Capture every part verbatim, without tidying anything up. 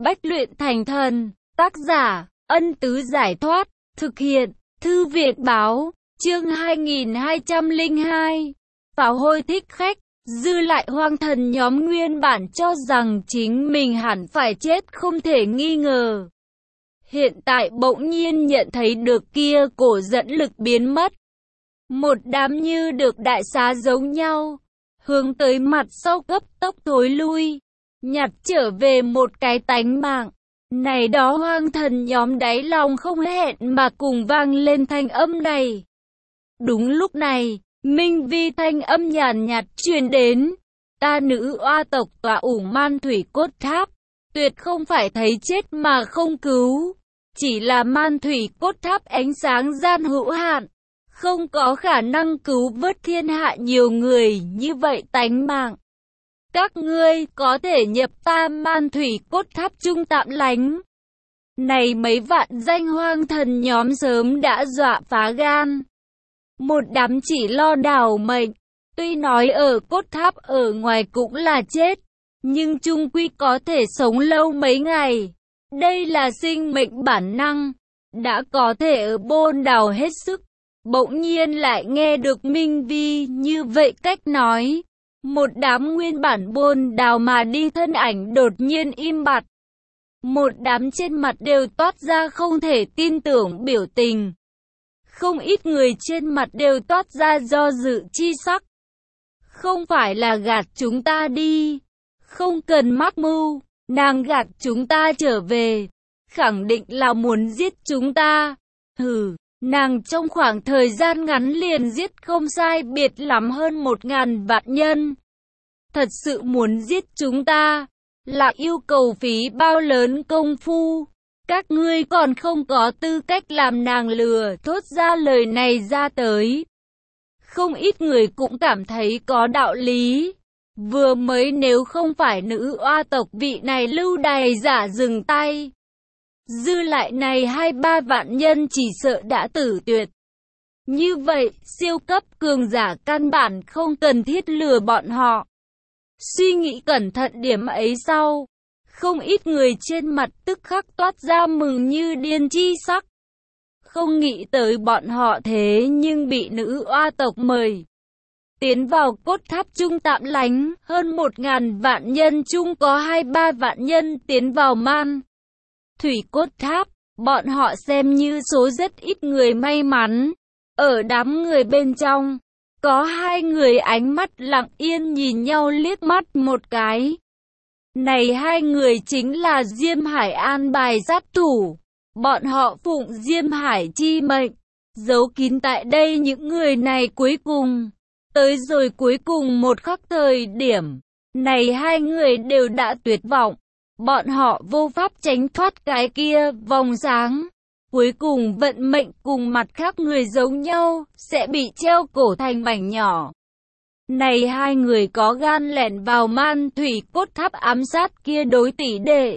Bách luyện thành thần, tác giả, Ân Tứ Giải Thoát, thực hiện, Thư viện Báo, chương hai nghìn hai trăm lẻ hai. Pháo hôi thích khách, dư lại hoang thần nhóm nguyên bản cho rằng chính mình hẳn phải chết không thể nghi ngờ. Hiện tại bỗng nhiên nhận thấy được kia cổ dẫn lực biến mất. Một đám như được đại xá giống nhau, hướng tới mặt sau cấp tốc thối lui, nhặt trở về một cái tánh mạng. Này đó hoang thần nhóm đáy lòng không hẹn mà cùng vang lên thanh âm này. Đúng lúc này, minh vi thanh âm nhàn nhạt truyền đến. Ta nữ oa tộc tọa ủng man thủy cốt tháp, tuyệt không phải thấy chết mà không cứu. Chỉ là man thủy cốt tháp ánh sáng gian hữu hạn, không có khả năng cứu vớt thiên hạ nhiều người như vậy tánh mạng. Các ngươi có thể nhập ta man thủy cốt tháp trung tạm lánh. Này mấy vạn danh hoang thần nhóm sớm đã dọa phá gan. Một đám chỉ lo đào mệnh, tuy nói ở cốt tháp ở ngoài cũng là chết, nhưng chung quy có thể sống lâu mấy ngày. Đây là sinh mệnh bản năng, đã có thể ở bôn đào hết sức. Bỗng nhiên lại nghe được minh vi như vậy cách nói. Một đám nguyên bản bôn đào mà đi thân ảnh đột nhiên im bặt. Một đám trên mặt đều toát ra không thể tin tưởng biểu tình. Không ít người trên mặt đều toát ra do dự chi sắc. Không phải là gạt chúng ta đi. Không cần mắc mưu, nàng gạt chúng ta trở về. Khẳng định là muốn giết chúng ta. Hừ, nàng trong khoảng thời gian ngắn liền giết không sai biệt lắm hơn một ngàn vạn nhân. Thật sự muốn giết chúng ta, là yêu cầu phí bao lớn công phu. Các ngươi còn không có tư cách làm nàng lừa thốt ra lời này ra tới. Không ít người cũng cảm thấy có đạo lý. Vừa mới nếu không phải nữ oa tộc vị này lưu đày giả dừng tay, dư lại này hai ba vạn nhân chỉ sợ đã tử tuyệt. Như vậy, siêu cấp cường giả căn bản không cần thiết lừa bọn họ. Suy nghĩ cẩn thận điểm ấy sau, không ít người trên mặt tức khắc toát ra mừng như điên chi sắc. Không nghĩ tới bọn họ thế nhưng bị nữ oa tộc mời tiến vào cốt tháp trung tạm lánh, hơn một ngàn vạn nhân chung có hai ba vạn nhân tiến vào man thủy cốt tháp, bọn họ xem như số rất ít người may mắn. Ở đám người bên trong, có hai người ánh mắt lặng yên nhìn nhau liếc mắt một cái. Này hai người chính là Diêm Hải an bài sát thủ. Bọn họ phụng Diêm Hải chi mệnh, giấu kín tại đây những người này cuối cùng. Tới rồi cuối cùng một khắc thời điểm, này hai người đều đã tuyệt vọng. Bọn họ vô pháp tránh thoát cái kia vòng sáng. Cuối cùng vận mệnh cùng mặt khác người giống nhau, sẽ bị treo cổ thành mảnh nhỏ. Này hai người có gan lẻn vào man thủy cốt tháp ám sát kia đối tỷ đệ,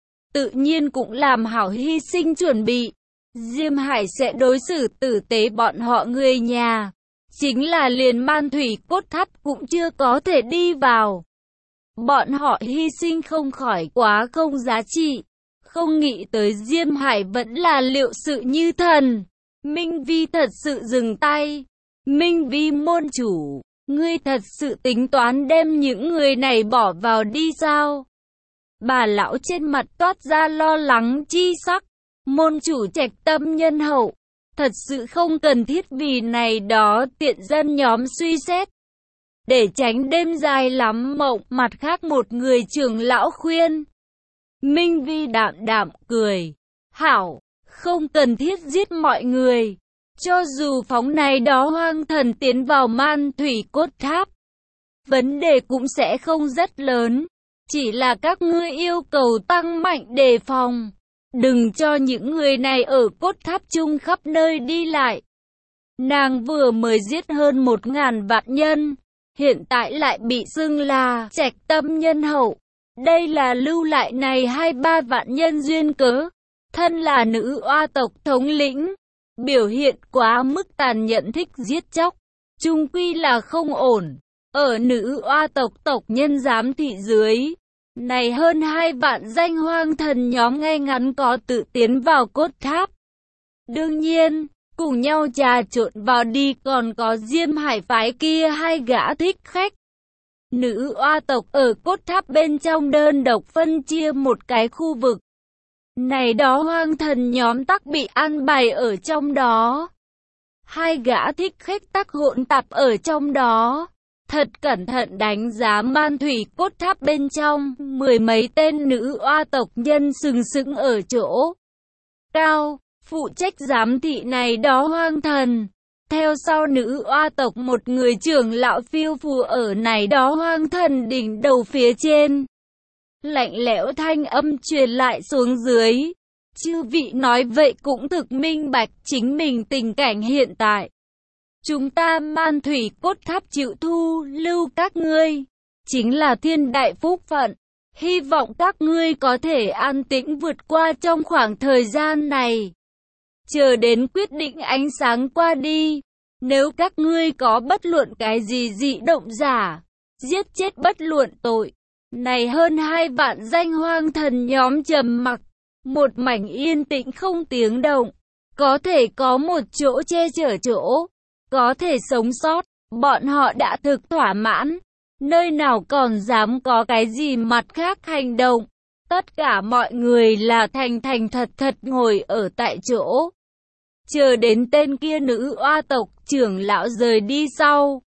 tự nhiên cũng làm hảo hy sinh chuẩn bị. Diêm Hải sẽ đối xử tử tế bọn họ người nhà. Chính là liền man thủy cốt tháp cũng chưa có thể đi vào. Bọn họ hy sinh không khỏi quá không giá trị. Không nghĩ tới Diêm Hải vẫn là liệu sự như thần. Minh Vi thật sự dừng tay. Minh Vi môn chủ, ngươi thật sự tính toán đem những người này bỏ vào đi sao? Bà lão trên mặt toát ra lo lắng chi sắc. Môn chủ trạch tâm nhân hậu, thật sự không cần thiết vì này đó tiện dân nhóm suy xét. Để tránh đêm dài lắm mộng, mặt khác một người trưởng lão khuyên. Minh Vi đạm đạm cười. Hảo, không cần thiết giết mọi người. Cho dù phóng này đó hoang thần tiến vào man thủy cốt tháp, vấn đề cũng sẽ không rất lớn. Chỉ là các ngươi yêu cầu tăng mạnh đề phòng. Đừng cho những người này ở cốt tháp chung khắp nơi đi lại. Nàng vừa mới giết hơn một ngàn vạn nhân, hiện tại lại bị xưng là trạch tâm nhân hậu. Đây là lưu lại này hai ba vạn nhân duyên cớ. Thân là nữ oa tộc thống lĩnh, biểu hiện quá mức tàn nhẫn thích giết chóc, chung quy là không ổn. Ở nữ oa tộc tộc nhân giám thị dưới, Này hơn hai vạn danh hoang thần nhóm ngay ngắn có tự tiến vào cốt tháp. Đương nhiên, cùng nhau trà trộn vào đi còn có Diêm Hải phái kia hai gã thích khách. Nữ oa tộc ở cốt tháp bên trong đơn độc phân chia một cái khu vực. Này đó hoang thần nhóm tắc bị an bài ở trong đó. Hai gã thích khách tắc hỗn tạp ở trong đó. Thật cẩn thận đánh giá man thủy cốt tháp bên trong, mười mấy tên nữ oa tộc nhân sừng sững ở chỗ cao, phụ trách giám thị này đó hoang thần. Theo sau nữ oa tộc một người trưởng lão phiêu phù ở này đó hoang thần đỉnh đầu phía trên. Lạnh lẽo thanh âm truyền lại xuống dưới. Chư vị nói vậy cũng thực minh bạch chính mình tình cảnh hiện tại. Chúng ta man thủy cốt tháp chịu thu lưu các ngươi, chính là thiên đại phúc phận. Hy vọng các ngươi có thể an tĩnh vượt qua trong khoảng thời gian này. Chờ đến quyết định ánh sáng qua đi. Nếu các ngươi có bất luận cái gì dị động giả, giết chết bất luận tội. Này hơn hai vạn danh hoang thần nhóm trầm mặc, một mảnh yên tĩnh không tiếng động. Có thể có một chỗ che chở chỗ, có thể sống sót, bọn họ đã thực thỏa mãn. Nơi nào còn dám có cái gì mặt khác hành động. Tất cả mọi người là thành thành thật thật ngồi ở tại chỗ. Chờ đến tên kia nữ oa tộc trưởng lão rời đi sau.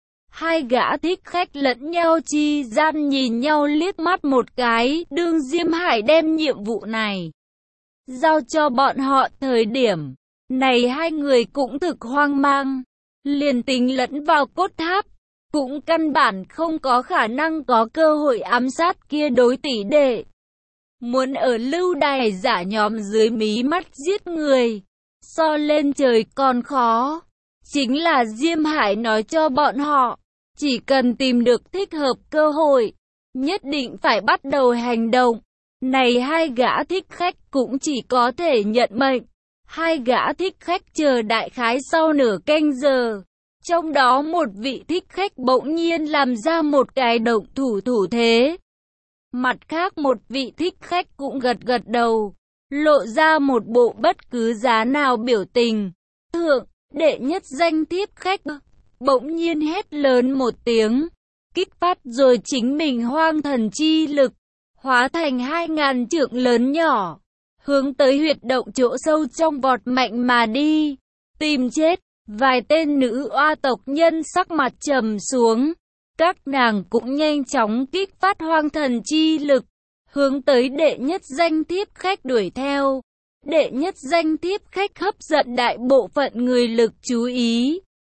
Hai gã thích khách lẫn nhau chi gian nhìn nhau liếc mắt một cái. Đương Diêm Hải đem nhiệm vụ này giao cho bọn họ thời điểm này, hai người cũng thực hoang mang. Liền tính lẫn vào cốt tháp, cũng căn bản không có khả năng có cơ hội ám sát kia đối tỷ đệ. Muốn ở lưu đày giả nhóm dưới mí mắt giết người, so lên trời còn khó. Chính là Diêm Hải nói cho bọn họ, chỉ cần tìm được thích hợp cơ hội, nhất định phải bắt đầu hành động. Này hai gã thích khách cũng chỉ có thể nhận mệnh. Hai gã thích khách chờ đại khái sau nửa canh giờ. Trong đó một vị thích khách bỗng nhiên làm ra một cái động thủ thủ thế. Mặt khác một vị thích khách cũng gật gật đầu, lộ ra một bộ bất cứ giá nào biểu tình. Thượng, đệ nhất danh tiếp khách bỗng nhiên hét lớn một tiếng, kích phát rồi chính mình hoang thần chi lực, hóa thành hai ngàn trượng lớn nhỏ, hướng tới huyệt động chỗ sâu trong vọt mạnh mà đi, tìm chết. Vài tên nữ oa tộc nhân sắc mặt trầm xuống, các nàng cũng nhanh chóng kích phát hoang thần chi lực, hướng tới đệ nhất danh tiếp khách đuổi theo. Đệ nhất danh tiếp khách hấp dẫn đại bộ phận người lực chú ý.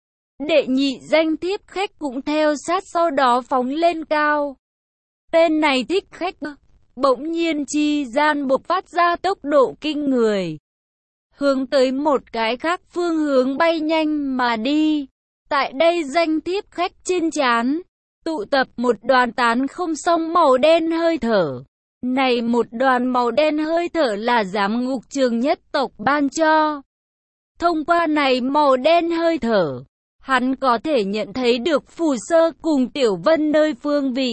Đệ nhị danh tiếp khách cũng theo sát sau đó phóng lên cao. Tên này thích khách bỗng nhiên chi gian bộc phát ra tốc độ kinh người, hướng tới một cái khác phương hướng bay nhanh mà đi. Tại đây danh tiếp khách trên trán tụ tập một đoàn tán không xong màu đen hơi thở. Này một đoàn màu đen hơi thở là giám ngục trường nhất tộc ban cho. Thông qua này màu đen hơi thở, hắn có thể nhận thấy được Phù Sơ cùng Tiểu Vân nơi phương vị.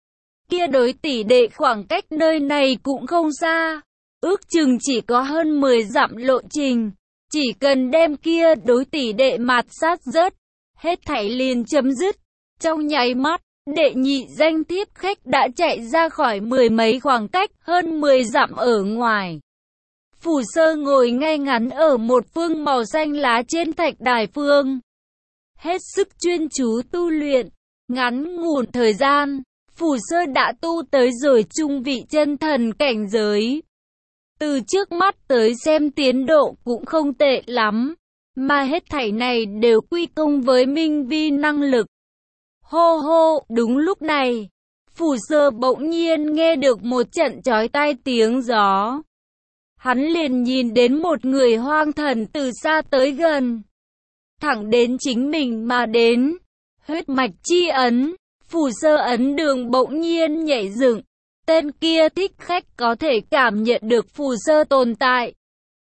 Kia đối tỷ đệ khoảng cách nơi này cũng không xa, ước chừng chỉ có hơn mười dặm lộ trình. Chỉ cần đem kia đối tỷ đệ mạt sát rớt, hết thảy liền chấm dứt. Trong nháy mắt, đệ nhị danh tiếp khách đã chạy ra khỏi mười mấy khoảng cách hơn mười dặm ở ngoài. Phù Sơ ngồi ngay ngắn ở một phương màu xanh lá trên thạch đài phương, hết sức chuyên chú tu luyện. Ngắn ngủn thời gian, Phù Sơ đã tu tới rồi trung vị chân thần cảnh giới. Từ trước mắt tới xem tiến độ cũng không tệ lắm, mà hết thảy này đều quy công với Minh Vi năng lực. Hô hô, đúng lúc này, Phù Sơ bỗng nhiên nghe được một trận chói tai tiếng gió. Hắn liền nhìn đến một người hoang thần từ xa tới gần, thẳng đến chính mình mà đến. Huyết mạch chi ấn, Phù Sơ ấn đường bỗng nhiên nhảy dựng. Tên kia thích khách có thể cảm nhận được Phù Sơ tồn tại.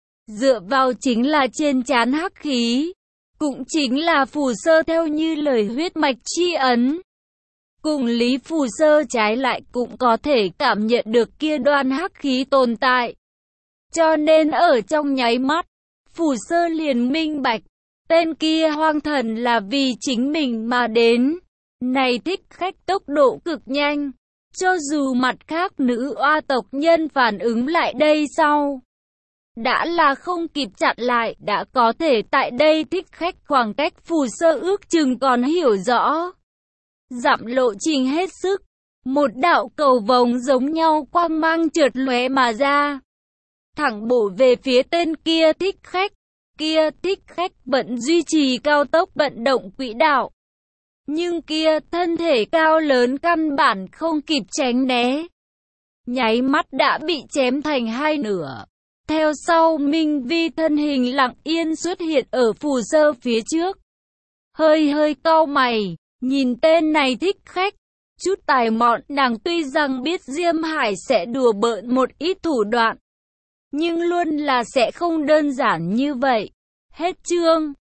Dựa vào chính là trên trán hắc khí, cũng chính là Phù Sơ theo như lời huyết mạch chi ấn. Cùng Lý Phù Sơ trái lại cũng có thể cảm nhận được kia đoan hắc khí tồn tại. Cho nên ở trong nháy mắt, Phù Sơ liền minh bạch, tên kia hoang thần là vì chính mình mà đến. Này thích khách tốc độ cực nhanh, cho dù mặt khác nữ oa tộc nhân phản ứng lại đây sau, đã là không kịp chặn lại, đã có thể tại đây thích khách khoảng cách Phù Sơ ước chừng còn hiểu rõ. Dặm lộ trình hết sức, một đạo cầu vồng giống nhau quang mang chợt lóe mà ra, thẳng bổ về phía tên kia thích khách. Kia thích khách vẫn duy trì cao tốc vận động quỹ đạo, nhưng kia thân thể cao lớn căn bản không kịp tránh né, nháy mắt đã bị chém thành hai nửa. Theo sau Minh Vi thân hình lặng yên xuất hiện ở Phù Sơ phía trước, hơi hơi cau mày, nhìn tên này thích khách, chút tài mọn. Nàng tuy rằng biết Diêm Hải sẽ đùa bỡn một ít thủ đoạn, nhưng luôn là sẽ không đơn giản như vậy. Hết chương.